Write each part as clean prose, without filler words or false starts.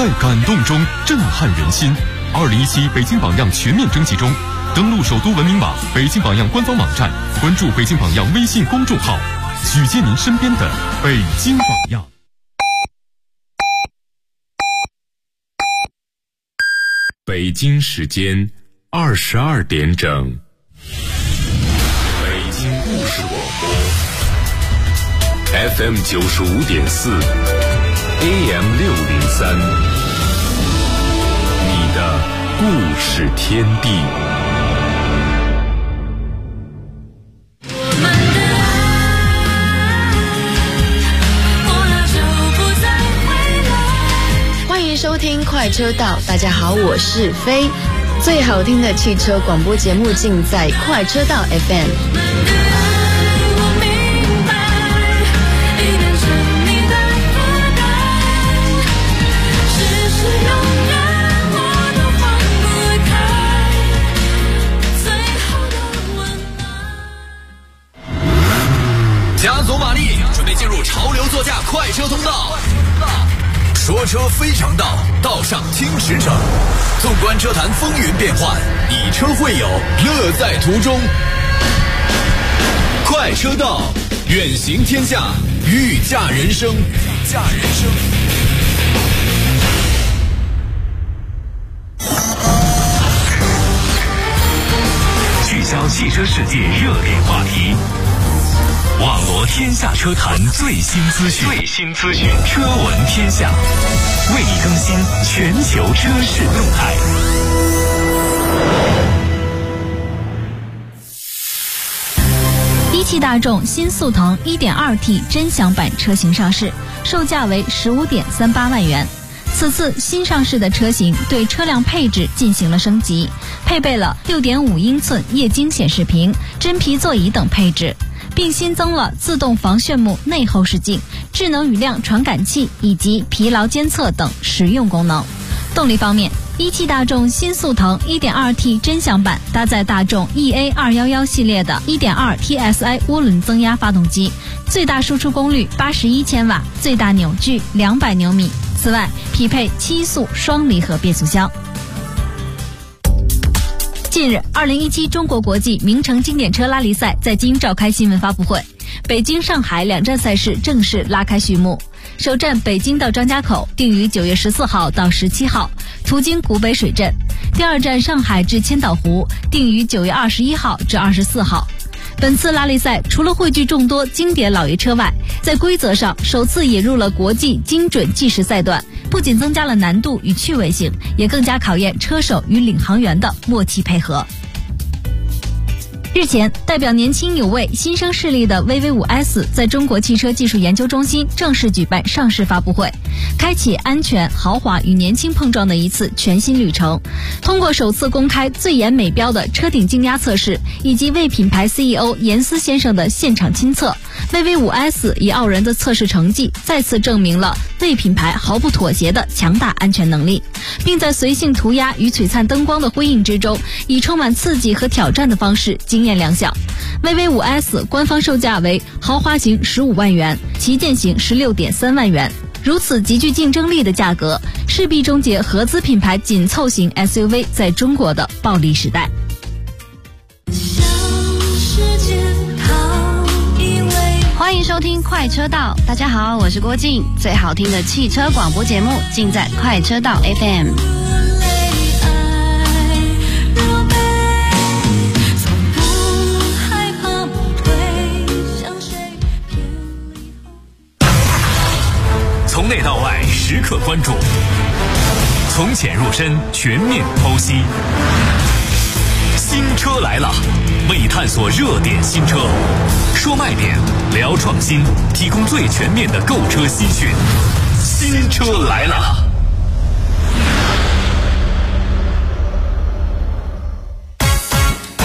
在感动中震撼人心。2017北京榜样全面征集中，登录首都文明网、北京榜样官方网站，关注北京榜样微信公众号，举荐您身边的北京榜样。 北京时间22点整，北京故事广播 FM 95.4 AM 603，你的故事天地。 收听快车道，大家好，我是飞。最好听的汽车广播节目尽在快车道 FM。 加足马力，准备进入潮流座驾快车通道。说车非常道，道上听驰骋。纵观车坛风云变幻，以车会友，乐在途中。快车道，远行天下，御驾人生。 聚焦汽车世界热点话题，网罗天下车坛最新资讯，车闻天下，为你更新全球车市动态。 一汽大众新速腾 1.2T 臻享版车型上市，售价为15.38万元。此次新上市的车型对车辆配置进行了升级，配备了 6.5 英寸液晶显示屏、真皮座椅等配置，并新增了自动防眩目内后视镜、智能雨量传感器以及疲劳监测等实用功能。动力方面，一汽大众新速腾 1.2T 臻享版搭载大众 EA211 系列的 1.2 TSI 涡轮增压发动机，最大输出功率81千瓦，最大扭矩200牛米。此外，匹配7速双离合变速箱。近日，2017中国国际名城经典车拉力赛在京召开新闻发布会，北京、上海两站赛事正式拉开序幕。首站北京到张家口定于9月14号到17号，途经古北水镇；第二站上海至千岛湖定于9月21号至24号。本次拉力赛除了汇聚众多经典老爷车外，在规则上首次引入了国际精准计时赛段，不仅增加了难度与趣味性，也更加考验车手与领航员的默契配合。日前，代表年轻有为、新生势力的 VV5S 在中国汽车技术研究中心正式举办上市发布会，开启安全、豪华与年轻碰撞的一次全新旅程。通过首次公开最严美标的车顶静压测试，以及为品牌 CEO 严思先生的现场亲测， VV5S 以傲人的测试成绩再次证明了为品牌毫不妥协的强大安全能力，并在随性涂鸦与璀璨灯光的辉映之中，以充满刺激和挑战的方式惊艳亮相。 VV5S 官方售价为豪华型15万元，旗舰型16.3万元。如此极具竞争力的价格，势必终结合资品牌紧凑型 SUV 在中国的暴利时代。 欢迎收听快车道，大家好，我是郭静。最好听的汽车广播节目尽在快车道 FM。 从内到外时刻关注，从浅入深全面剖析。新车来了，为你探索热点新车，说卖点，聊创新，提供最全面的购车资讯。新车来了。 欢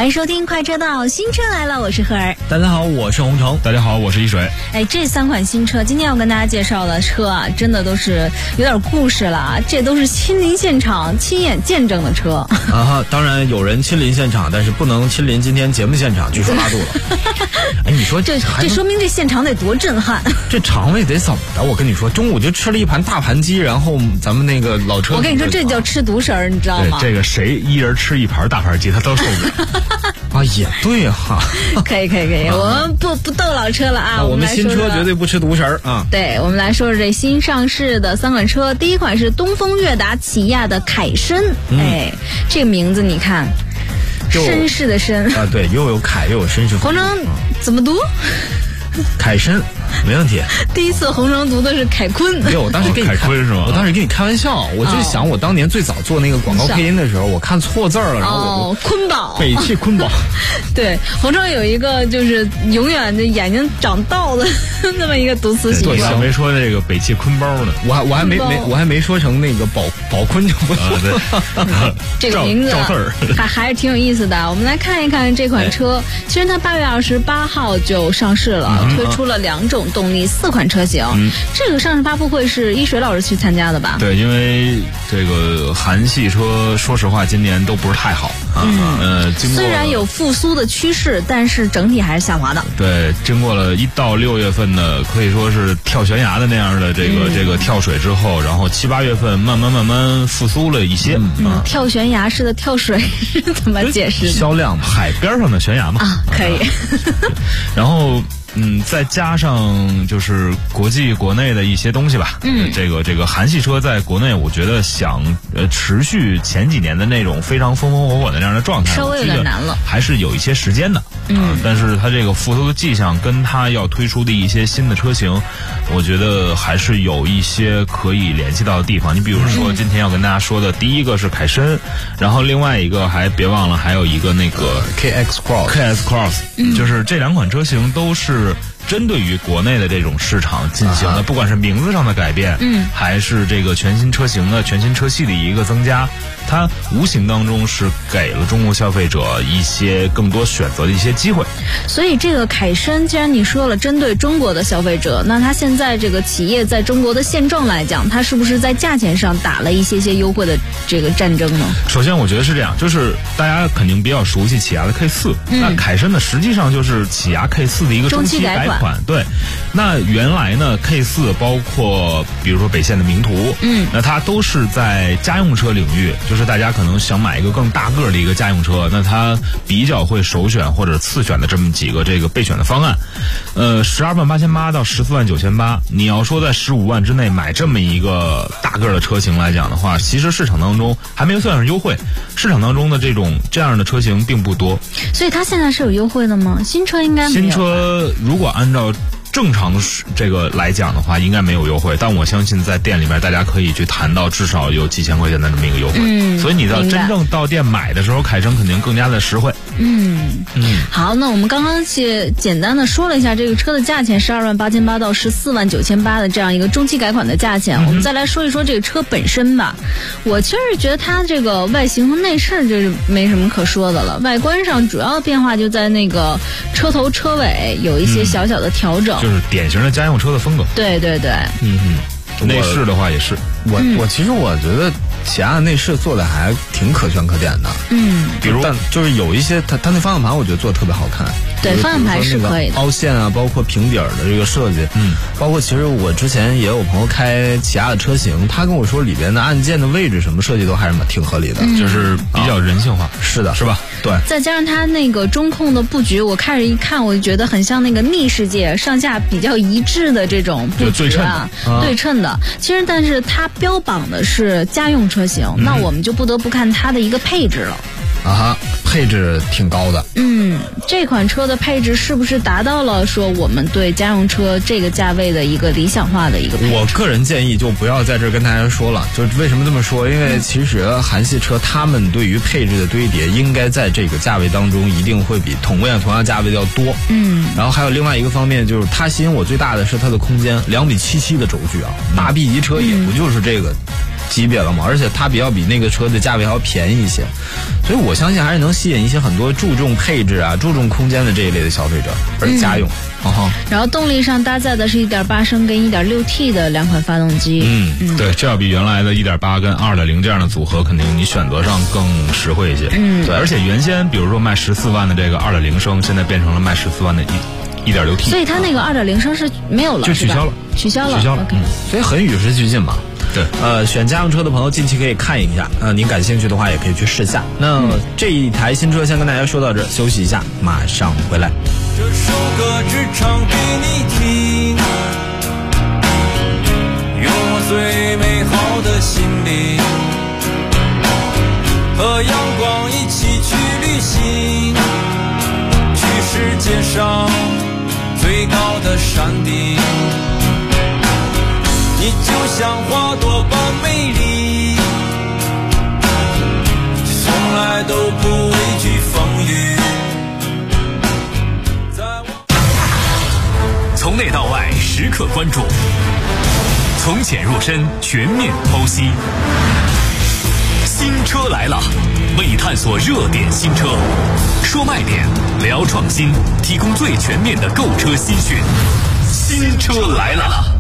欢迎收听快车道，新车来了，我是赫儿。 大家好，我是洪城。 大家好，我是一水。 这3款新车，今天要跟大家介绍的车啊，真的都是有点故事了啊，这都是亲临现场、亲眼见证的车啊。当然有人亲临现场，但是不能亲临今天节目现场，据说拉肚了。你说这说明这现场得多震撼？ 这肠胃得怎么的？我跟你说，中午就吃了一盘大盘鸡，然后咱们那个老车， 我跟你说，这叫吃独食儿，你知道吗？ 这个谁一人吃一盘大盘鸡，他都受不了。 啊，也对哈。 可以，我们不逗老车了啊。 我们新车绝对不吃独食儿啊。 对，我们来说说这新上市的3款车。第一款是东风悦达起亚的凯申，这个名字你看，绅士的绅啊，对，又有凯又有绅士。 洪城怎么读？ 凯申，没问题。 第一次洪城读的是凯坤， 没有，我当时跟你凯坤是吗？ 我当时跟你开玩笑，我就想我当年最早做那个广告配音的时候，我看错字了，然后我坤宝， 北汽坤宝。 对，洪城有一个就是永远的眼睛长痘的那么一个读词习惯。 对，还没说这个北汽坤包呢， 我还没说成那个宝坤就不错。 对， 这个名字还是挺有意思的。我们来看一看这款车，其实它8月28号就上市了。推出了2种动力4款车型，这个上市发布会是一水老师去参加的吧？ 对，因为这个韩系车，说实话今年都不是太好啊。 虽然有复苏的趋势，但是整体还是下滑的。 对，经过了1到6月份的可以说是跳悬崖的那样的这个跳水之后，然后7、8月份慢慢复苏了一些。 跳悬崖式的跳水是怎么解释的？ 销量海边上的悬崖嘛。 啊，可以。 然后。再加上就是国内的一些东西吧。这个韩系车在国内，我觉得想持续前几年的那种非常风风火火的那样的状态， 稍微有点难了， 还是有一些时间的。但是它这个复苏的迹象，跟它要推出的一些新的车型，我觉得还是有一些可以联系到的地方。你比如说今天要跟大家说的第一个是凯申，然后另外一个还别忘了还有一个那个 KX Cross， 就是这2款车型都是针对于国内的这种市场进行的，不管是名字上的改变，还是这个全新车型的全新车系的一个增加，它无形当中是给了中国消费者一些更多选择的一些机会。 所以这个凯申，既然你说了针对中国的消费者，那它现在这个企业在中国的现状来讲，它是不是在价钱上打了一些优惠的这个战争呢？ 首先我觉得是这样，就是大家肯定比较熟悉起亚的 K4，那凯申呢实际上就是起亚 K4的一个中期改款。对，那原来呢 K4 包括比如说北线的名图，那它都是在家用车领域，就是大家可能想买一个更大个的一个家用车，那它比较会首选或者次选的这么几个这个备选的方案。12.888到14.988，你要说在15万之内买这么一个大个的车型来讲的话，其实市场当中还没有算上优惠，市场当中的这样的车型并不多。 所以它现在是有优惠的吗？新车应该没有。 新车如果按照正常这个来讲的话，应该没有优惠，但我相信在店里面大家可以去谈到至少有几千块钱的这么一个优惠。所以你到真正到店买的时候，凯申肯定更加的实惠。 好，那我们刚刚简单的说了一下这个车的价钱，12.888到14.988的这样一个中期改款的价钱。我们再来说一说这个车本身吧。我其实觉得它这个外形和内饰就是没什么可说的了。外观上主要的变化就在那个车头车尾有一些小小的调整， 就是典型的家用车的风格。 对。 内饰的话也是， 其实我觉得起亚的内饰做的还挺可圈可点的。 比如但就是有一些它那方向盘我觉得做的特别好看。 对，方向盘是可以的， 凹陷啊，包括平底儿的这个设计，包括其实我之前也有朋友开起亚的车型，他跟我说里边的按键的位置什么设计都还是挺合理的， 就是比较人性化。 是的， 是吧？ 对。 再加上它那个中控的布局，我开始一看，我就觉得很像那个逆世界，上下比较一致的这种布局啊，对称的。其实，但是它标榜的是家用车型，那我们就不得不看它的一个配置了。 配置挺高的。 这款车的配置是不是达到了说我们对家用车这个价位的一个理想化的一个配置？ 我个人建议就不要在这儿跟大家说了。就为什么这么说？因为其实韩系车他们对于配置的堆叠，应该在这个价位当中一定会比同样价位的要多。然后还有另外一个方面，就是它吸引我最大的是它的空间，2:77的轴距啊，大 B 级车也不就是这个级别了嘛，而且它比那个车的价位还要便宜一些，所以我相信还是能吸引一些很多注重配置啊、注重空间的这一类的消费者，而且家用。 然后动力上搭载的是1.8升跟 1.6T 的两款发动机。 对，这要比原来的1.8跟2.0这样的组合，肯定你选择上更实惠一些。对，而且原先比如说卖14万的这个2.0升，现在变成了卖14万的1.6T， 所以它那个2.0升是没有了， 就取消了， 取消了。OK， 所以很与时俱进嘛。 对， 选家用车的朋友近期可以看一下，您感兴趣的话也可以去试下。那这一台新车先跟大家说到这，休息一下，马上回来。 这首歌只唱给你听，用我最美好的心灵，和阳光一起去旅行，去世界上最高的山顶。你就像花朵般美丽，从来都不畏惧风雨。 从内到外时刻关注，从浅入深全面剖析。新车来了，为探索热点新车，说卖点，聊创新，提供最全面的购车资讯。新车来了。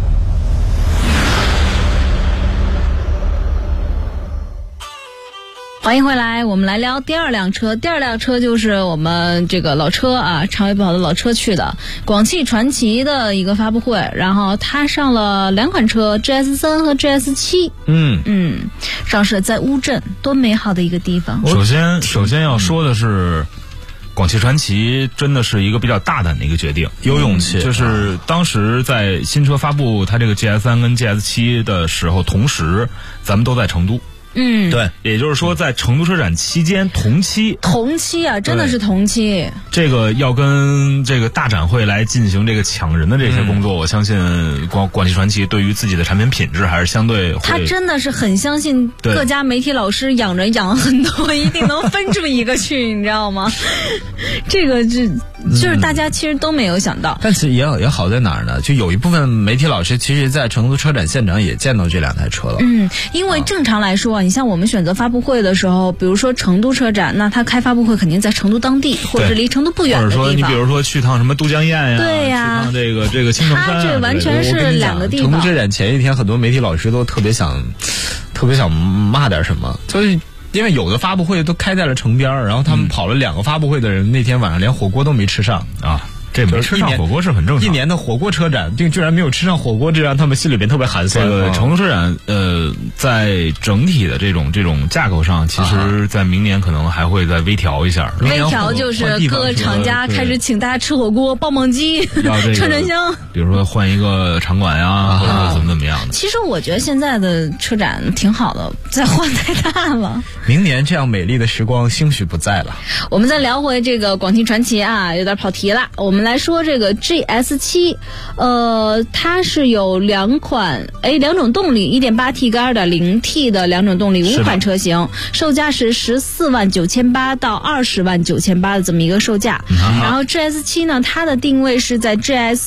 欢迎回来，我们来聊第二辆车。第二辆车就是我们这个老车啊，长尾宝的老车去的广汽传祺的一个发布会，然后它上了两款车 GS3 和 GS7。上市在乌镇，多美好的一个地方。 首先要说的是，广汽传祺真的是一个比较大胆的一个决定， 有勇气。 就是当时在新车发布它这个 GS3 跟 GS7 的时候，同时咱们都在成都。 对， 也就是说在成都车展期间同期啊，真的是同期。 这个要跟这个大展会来进行这个抢人的这些工作，我相信广汽传祺对于自己的产品品质还是相对会。 他真的是很相信各家媒体老师养很多，一定能分出一个去，你知道吗？这个就是大家其实都没有想到。 但是也好在哪儿呢？就有一部分媒体老师其实在成都车展现场也见到这两台车了。 因为正常来说，你像我们选择发布会的时候，比如说成都车展，那他开发布会肯定在成都当地，或者离成都不远的地方。 或者说你比如说去趟什么都江堰呀， 对呀， 去趟这个青城山， 它这完全是两个地方。 成都车展前一天，很多媒体老师都特别想骂点什么，就是因为有的发布会都开在了城边，然后他们跑了2个发布会的人，那天晚上连火锅都没吃上啊。 这没吃上火锅是很正常。 一年的火锅车展，居然没有吃上火锅，这让他们心里边特别寒酸。 成都车展，在整体的这种架构上，其实在明年可能还会再微调一下。 微调就是各个厂家开始请大家吃火锅、爆焖鸡、串串香， 比如说换一个场馆呀，或者怎么样的。 其实我觉得现在的车展挺好的，再换太大了。 明年这样美丽的时光兴许不在了。 我们再聊回这个广汽传祺啊，有点跑题了。我们来说这个 GS7，它是有两种动力 1.8T 跟 2.0T 的两种动力，5款车型，售价是14.98万到20.98万的这么一个售价。然后 GS7 呢，它的定位是在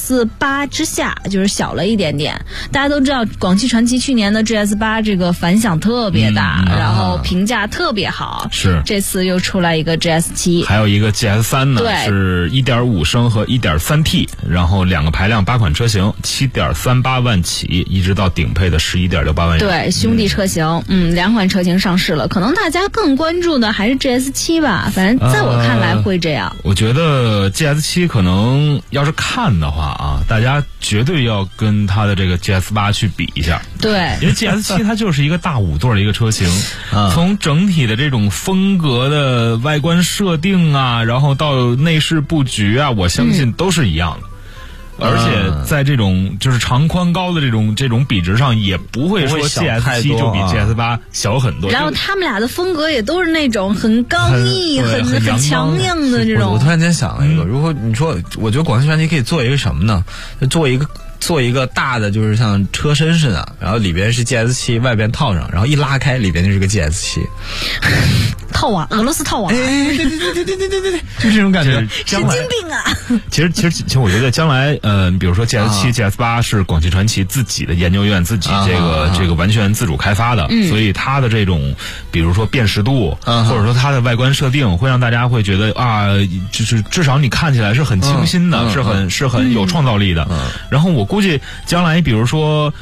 GS8 之下，就是小了一点点。大家都知道广汽传祺去年的 GS8 这个反响特别大，然后评价特别好。 是， 这次又出来一个 GS7， 还有一个 GS3 呢，是 1.5 升和 1.3T， 然后2个排量8款车型，7.38万起，一直到顶配的11.68万元。 对，兄弟车型，2款车型上市了。可能大家更关注的还是 GS7 吧，反正在我看来会这样。 我觉得 GS7 可能要是看的话啊，大家绝对要跟它的这个 GS8 去比一下。 对， 因为 GS7 它就是一个大5座的一个车型，从整体的这种风格的外观设定啊，然后到内饰布局啊，我相信都是一样的。而且在这种就是长宽高的这种比值上，也不会说 GS7 就比 GS8 小很多。 然后他们俩的风格也都是那种很刚毅、很强硬的这种。 我突然间想了一个，如果你说，我觉得广汽传祺可以做一个什么呢？做一个做一个大的，就是像车身似的，然后里边是 GS7， 外边套上，然后一拉开，里边就是个 GS7。 套娃，俄罗斯套娃。 对，就这种感觉。 神经病啊！ 其实我觉得将来，比如说 GS7、GS8 是广汽传祺自己的研究院自己这个完全自主开发的，所以它的这种，比如说辨识度，或者说它的外观设定，会让大家会觉得啊，就是至少你看起来是很清新的，是很有创造力的。然后我估计将来，比如说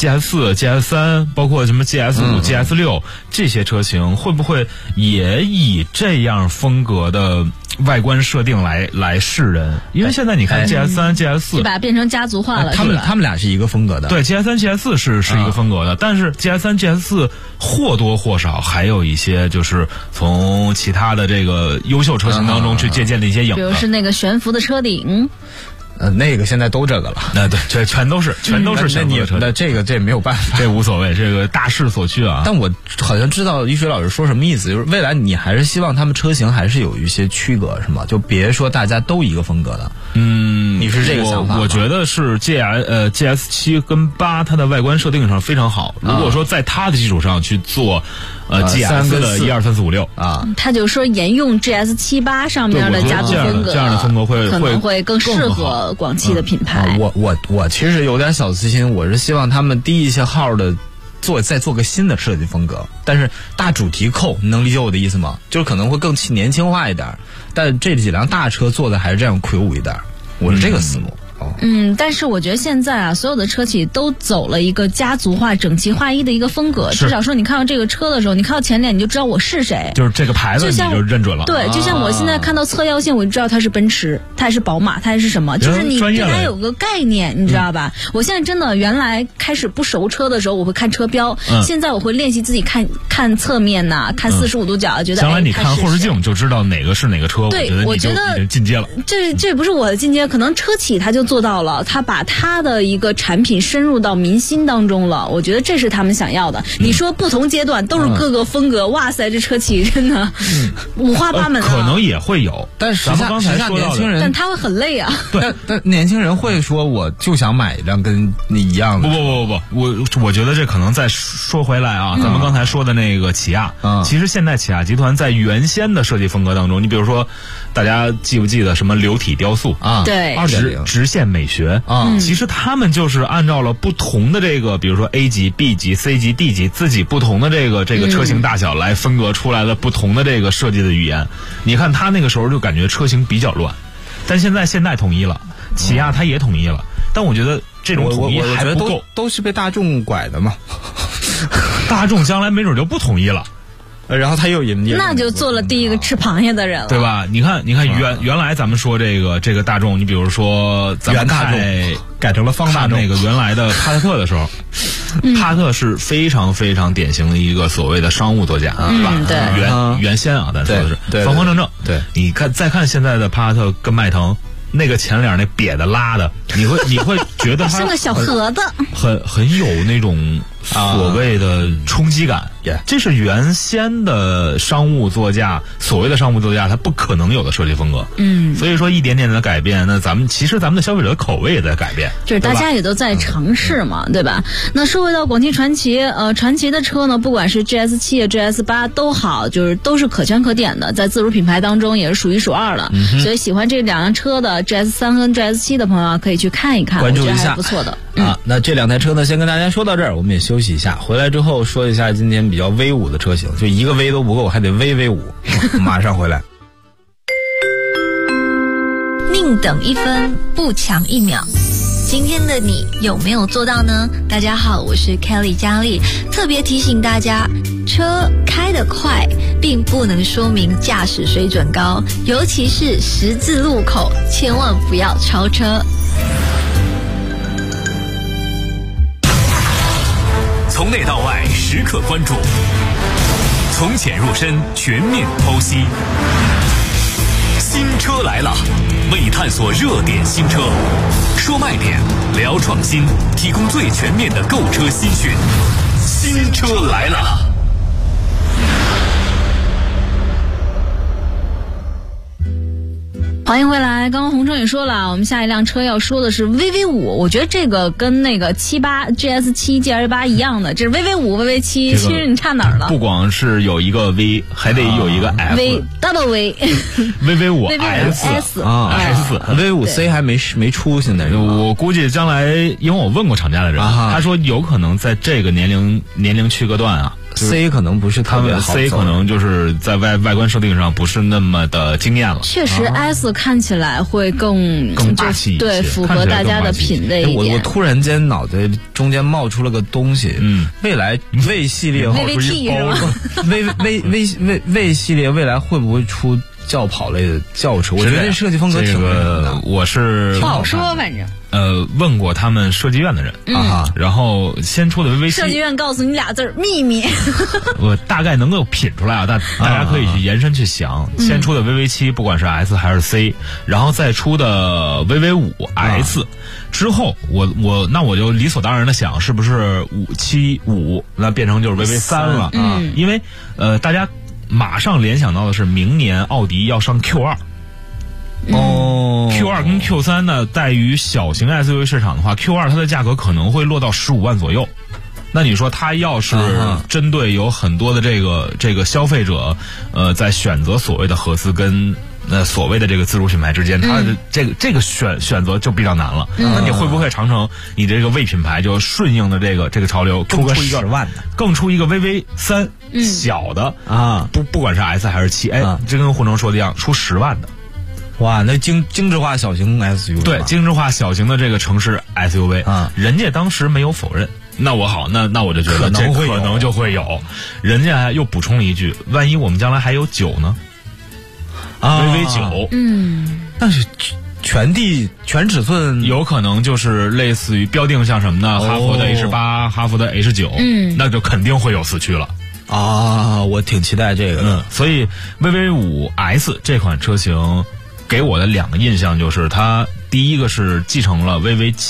GS4、GS3，包括什么 GS5、GS6 这些车型，会不会也以这样风格的外观设定来示人？因为现在你看 GS3、GS4 就把它变成家族化了。 他们俩是一个风格的。 对 ，GS3、GS4 是一个风格的，但是 GS3、GS4 或多或少还有一些就是从其他的这个优秀车型当中去借鉴的一些影子， 比如是那个悬浮的车顶。 那个现在都这个了， 对，这全都是悬浮的车。 那这没有办法， 这无所谓，这个大势所趋啊。 但我好像知道一水老师说什么意思，就是未来你还是希望他们车型还是有一些区隔，是吗？就别说大家都一个风格的。你是这个想法吗？ 我觉得是 GS7 跟8，它的外观设定上非常好。如果说在它的基础上去做GS 的1、2、3、4、5、6啊， 他就说沿用 GS7、8上面的家族风格， 这样的风格可能会更适合广汽的品牌。 我其实有点小私心，我是希望他们低一些号的再做个新的设计风格，但是大主题扣，你能理解我的意思吗？就是可能会更年轻化一点，但这几辆大车做的还是这样魁梧一点，我是这个思路。 但是我觉得现在啊，所有的车企都走了一个家族化、整齐划一的一个风格。至少说，你看到这个车的时候，你看到前脸，你就知道我是谁， 就是这个牌子你就认准了。 对，就像我现在看到侧腰线，我就知道它是奔驰，它也是宝马，它还是什么，就是你对它有个概念，你知道吧？我现在真的原来开始不熟车的时候，我会看车标，现在我会练习自己看侧面呐，看45度角，觉得将来你看后视镜就知道哪个是哪个车。 对，我觉得进阶了。 这不是我的进阶，可能车企他就做到了，他把他的一个产品深入到民心当中了，我觉得这是他们想要的。你说不同阶段都是各个风格，哇塞，这车企真的五花八门啊。 可能也会有，但是咱们刚才说到的， 但他会很累啊。 对，但年轻人会说我就想买一辆跟你一样的。 不，我觉得这可能再说回来啊，咱们刚才说的那个起亚，其实现在起亚集团在原先的设计风格当中，你比如说大家记不记得什么流体雕塑啊？ 对 ，2.0直线美学啊，其实他们就是按照了不同的这个，比如说 A 级、B 级、C 级、D 级，自己不同的这个车型大小来分隔出来的不同的这个设计的语言。你看他那个时候就感觉车型比较乱，但现在统一了，起亚它也统一了，但我觉得这种统一还不够， 都是被大众拐的嘛。 大众将来没准就不统一了。 然后他又引进， 那就做了第一个吃螃蟹的人了， 对吧？你看原来咱们说这个大众，你比如说咱们改成了方大众， 那个原来的帕萨特的时候，帕萨特是非常非常典型的一个所谓的商务座驾，是吧？ 对， 原先啊，咱说的是方方正正。对，你再看现在的帕萨特跟迈腾。那个前脸那瘪的拉的，你会觉得它像个小盒子， 很有那种所谓的冲击感。这是原先的商务座驾，所谓的商务座驾，它不可能有的设计风格。所以说一点点的改变，那咱们的消费者的口味也在改变， 就是大家也都在尝试嘛，对吧？那说回到广汽传祺，传祺的车呢，不管是 GS7、GS8 都好，就是都是可圈可点的，在自主品牌当中也是数一数二的。所以喜欢这两辆车的 GS3 和 GS7 的朋友可以去看一看， 关注一下， 我觉得还不错的。 那这两台车呢，先跟大家说到这儿，我们也休息一下，回来之后说一下今天比较威武的车型，就一个威都不够，还得威武。马上回来。 宁等一分，不抢1秒。今天的你有没有做到呢？大家好，我是 Kelly 佳丽，特别提醒大家，车开得快并不能说明驾驶水准高，尤其是十字路口，千万不要超车。 从内到外时刻关注，从浅入深全面剖析。新车来了，为探索热点新车，说卖点，聊创新，提供最全面的购车新讯。新车来了。 欢迎回来。刚刚洪城也说了，我们下一辆车要说的是 VV5，我觉得这个跟那个78 GS7 GL8 一样的，这是 VV5 VV7，其实你差哪儿了？ 不光是有一个 V， 还得有一个 F， V double V VV5 S 啊 S，VV5C 还没出，现在我估计将来，因为我问过厂家的人，他说有可能在这个年龄区隔段啊。 C 可能不是特别好 ，C 可能就是在外观设定上不是那么的惊艳了。 确实 S 看起来会更霸气一些， 对，符合大家的品味一点。 我突然间脑袋中间冒出了个东西，未来 V 系列 VVT 是吧？V 系列未来会不会出轿跑类的轿车？我觉得这设计风格挺的， 我是不好说，反正。 问过他们设计院的人然后先出的 VV7， 设计院告诉你俩字秘密。 我大概能够品出来啊，大家可以去延伸去想。先出的 VV7，不管是 S 还是 C， 然后再出的 VV5 S，之后那我就理所当然的想，是不是575那变成就是 VV3了啊？因为大家马上联想到的是明年奥迪要上 Q2。Q2 跟 Q3 呢，在于小型 SUV 市场的话 ，Q2 它的价格可能会落到15万左右。那你说它要是针对有很多的这个消费者，在选择所谓的合资跟所谓的这个自主品牌之间，它的这个选择就比较难了。那你会不会长城你这个 V 品牌就顺应的这个潮流， 出个10万的， 更出一个 VV3 小的啊？不管是 S 还是7，哎，这跟胡能说的一样，出10万的。 哇，那精致化小型 SUV， 对，精致化小型的这个城市 SUV，人家当时没有否认。那我就觉得可能就会有，人家还又补充了一句，万一我们将来还有9呢？VV9， 但是全尺寸有可能就是类似于标定像什么呢？哈佛的 H8，哈佛的 H9，那就肯定会有4驱了。 我挺期待这个的。 所以 VV5 S 这款车型给我的2个印象就是，它第一个是继承了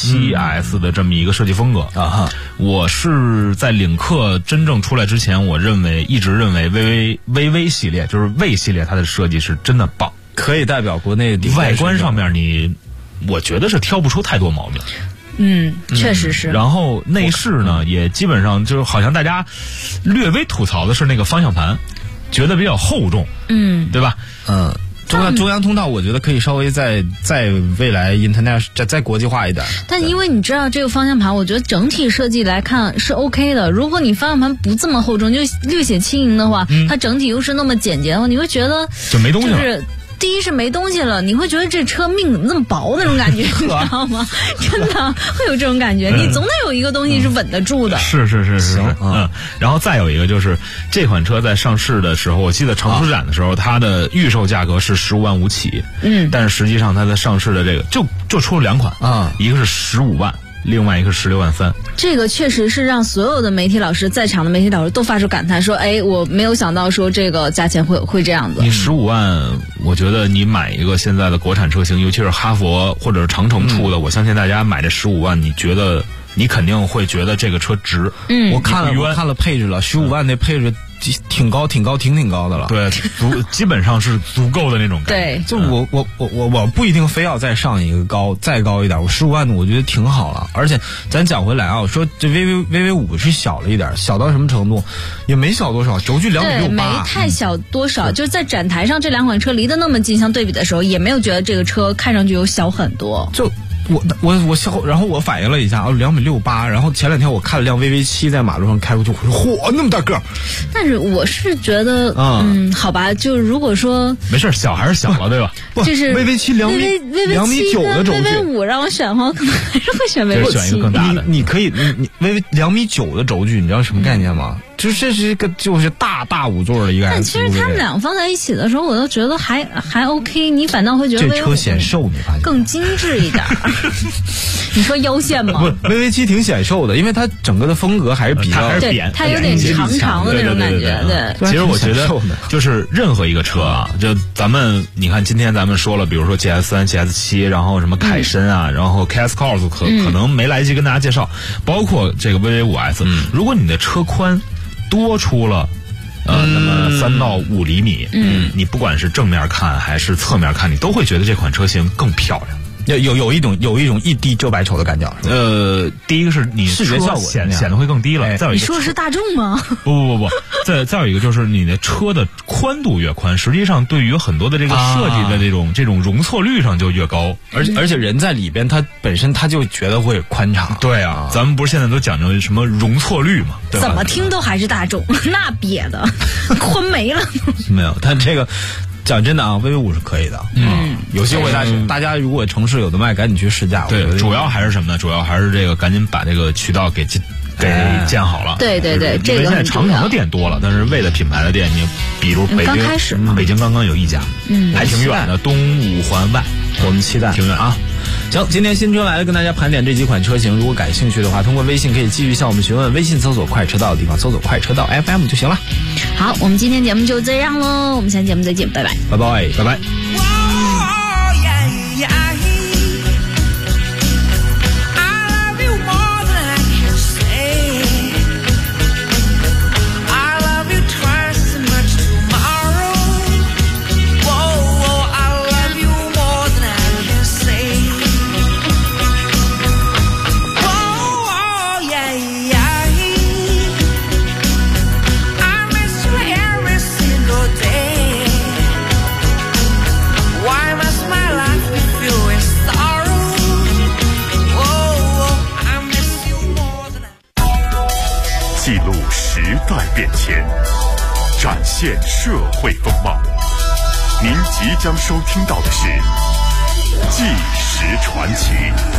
VV7S 的这么一个设计风格我是在领克真正出来之前，一直认为 VV 系列就是 V 系列，它的设计是真的棒， 可以代表国内的外观上面我觉得是挑不出太多毛病。 确实是。 然后内饰呢，也基本上就是好像大家略微吐槽的是那个方向盘，觉得比较厚重，对吧？ 中央通道我觉得可以稍微在未来 international 再国际化一点。 但因为你知道这个方向盘，我觉得整体设计来看是 OK 的。如果你方向盘不这么厚重，就略显轻盈的话，它整体又是那么简洁的话，你会觉得就没东西了。 就是第一是没东西了，你会觉得这车命怎么那么薄那种感觉，你知道吗？真的会有这种感觉，你总得有一个东西是稳得住的。 是。然后再有一个就是这款车在上市的时候，我记得成熟展的时候，它的预售价格是15万5起，但是实际上它的上市的这个就出了2款一个是15万。另外一个16万3， 这个确实是让所有的媒体老师在场的媒体老师都发出感叹，说：“哎，我没有想到说这个价钱会这样子。” 你15万，我觉得你买一个现在的国产车型，尤其是哈佛或者是长城出的，我相信大家买这15万，你肯定会觉得这个车值。 我看了配置了，15万那配置挺高的了。 对，基本上是足够的那种感觉。 对， 就我不一定非要再上一个再高一点，我15万的我觉得挺好了。而且咱讲回来啊，我说这 VV5 是小了一点，小到什么程度？也没小多少，轴距2.68米， 没太小多少。就是在展台上这2款车离得那么近相对比的时候，也没有觉得这个车看上去有小很多。 就然后我反应了一下2.68米，然后前2天我看了辆 VV7 在马路上开过去，我说嚯，那么大个儿。 但是我是觉得，好吧，就如果说没事，小还是小了，对吧？ 就是 VV7 2.9米的轴距 ，VV5 让我选的话，可能还是会选 VV7。 选一个更大的。 你可以，VV 2.9米的轴距，你知道什么概念吗？就这是一个就是大5座的一个 SUV。 但其实他们2个放在一起的时候，我都觉得还 OK， 你反倒会觉得这车显瘦，你发现更精致一点。你说腰线吗？ 不，VV7 挺显瘦的，因为它整个的风格还是比较扁， 它有点长的那种感觉。对， 其实我觉得就是任何一个车啊，就你看今天咱们说了，比如说 GS3、GS7，然后什么凯申啊，然后 KS Cors 可能没来得及跟大家介绍，包括这个 VV5S，如果你的车宽多出了那么3到5厘米，你不管是正面看还是侧面看，你都会觉得这款车型更漂亮。 有一种一滴遮百丑的感觉。 第一个是你视觉效果显得会更低了。再有一个， 你说的是大众吗？ 不，再有一个就是你的车的宽度越宽，实际上对于很多的这个设计的这种容错率上就越高， 而且人在里边，他本身他就觉得会宽敞。 对啊，咱们不是现在都讲究什么容错率吗？对吧？ 怎么听都还是大众，那瘪的宽没了。 没有，但这个。讲真的啊，VV5是可以的。有机会大家如果城市有的卖，赶紧去试驾。 对，主要还是什么呢？主要还是这个赶紧把这个渠道给建好了。 对，这个因为现在长城的店多了，但是为了品牌的店，你比如北京刚刚有一家，还挺远的，东五环外， 我们期待， 挺远啊。 行，今天新车来了，跟大家盘点这几款车型。如果感兴趣的话，通过微信可以继续向我们询问，微信搜索快车道的地方搜索快车道 FM 就行了。 好，我们今天节目就这样喽，我们下期节目再见，拜拜， 拜拜，拜拜。 变迁，展现社会风貌。您即将收听到的是《纪实传奇》。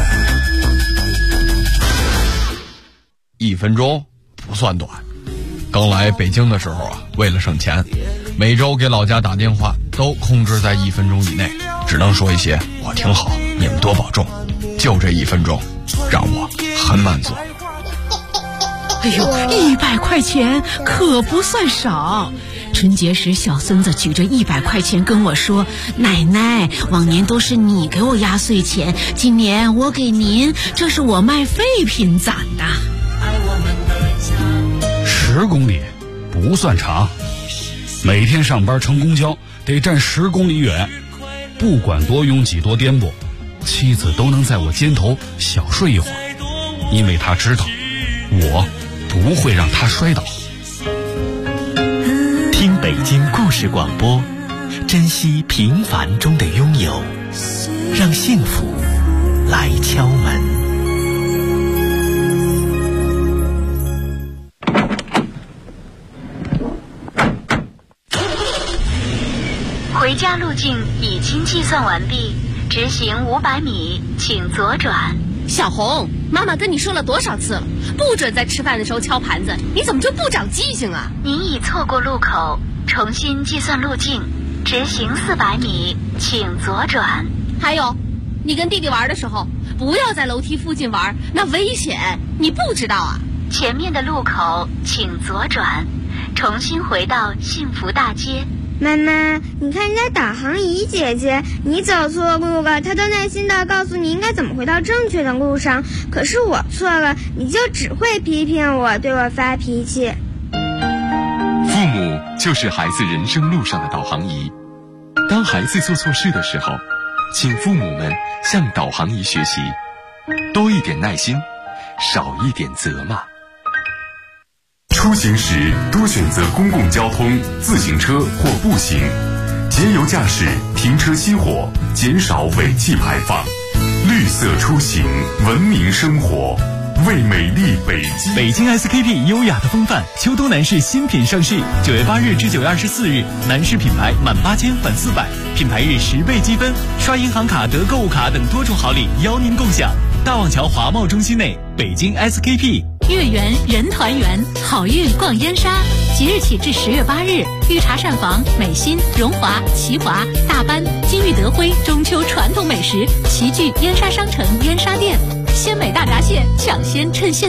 1分钟不算短。刚来北京的时候啊，为了省钱，每周给老家打电话都控制在1分钟以内，只能说一些“我挺好，你们多保重”。就这1分钟，让我很满足。 哎呦，100块钱可不算少。春节时，小孙子举着100块钱跟我说：“奶奶，往年都是你给我压岁钱，今年我给您，这是我卖废品攒的。 ”10公里不算长，每天上班乘公交得站10公里远，不管多拥挤多颠簸，妻子都能在我肩头小睡一会儿，因为她知道我不会让他摔倒。 听北京故事广播，珍惜平凡中的拥有，让幸福来敲门。 回家路径已经计算完毕，直行500米，请左转。 小红，妈妈跟你说了多少次了，不准在吃饭的时候敲盘子，你怎么就不长记性啊？ 您已错过路口，重新计算路径，直行400米，请左转。 还有，你跟弟弟玩的时候，不要在楼梯附近玩，那危险，你不知道啊？ 前面的路口请左转，重新回到幸福大街。 妈妈，你看人家导航仪姐姐，你走错路了，她都耐心地告诉你应该怎么回到正确的路上。可是我错了，你就只会批评我，对我发脾气。 父母就是孩子人生路上的导航仪。当孩子做错事的时候，请父母们向导航仪学习，多一点耐心，少一点责骂。出行时多选择公共交通、自行车或步行，节油驾驶，停车熄火，减少尾气排放。绿色出行，文明生活，为美丽北京。 北京 SKP 优雅的风范，秋冬男士新品上市，9月8日至9月24日，男士品牌满8000返400，品牌日10倍积分，刷银行卡得购物卡等多重好礼邀您共享。大望桥华贸中心内，北京 SKP。 月圆人团圆，好运逛燕莎。即日起至10月8日，御茶膳房、美心、荣华、齐华、大班、金玉德辉中秋传统美食齐聚燕莎商城燕莎店，鲜美大闸蟹抢先趁现在。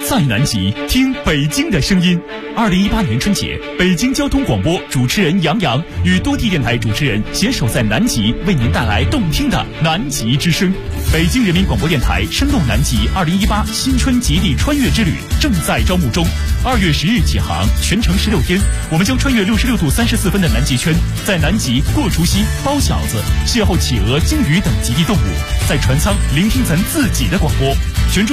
在南极听北京的声音。2018年春节，北京交通广播主持人杨洋与多地电台主持人携手在南极，为您带来动听的南极之声。北京人民广播电台深入南极2018新春极地穿越之旅正在招募中，2月10日起航，全程16天，我们将穿越66度34分的南极圈，在南极过除夕、包饺子，邂逅企鹅、鲸鱼等极地动物，在船舱聆听咱自己的广播。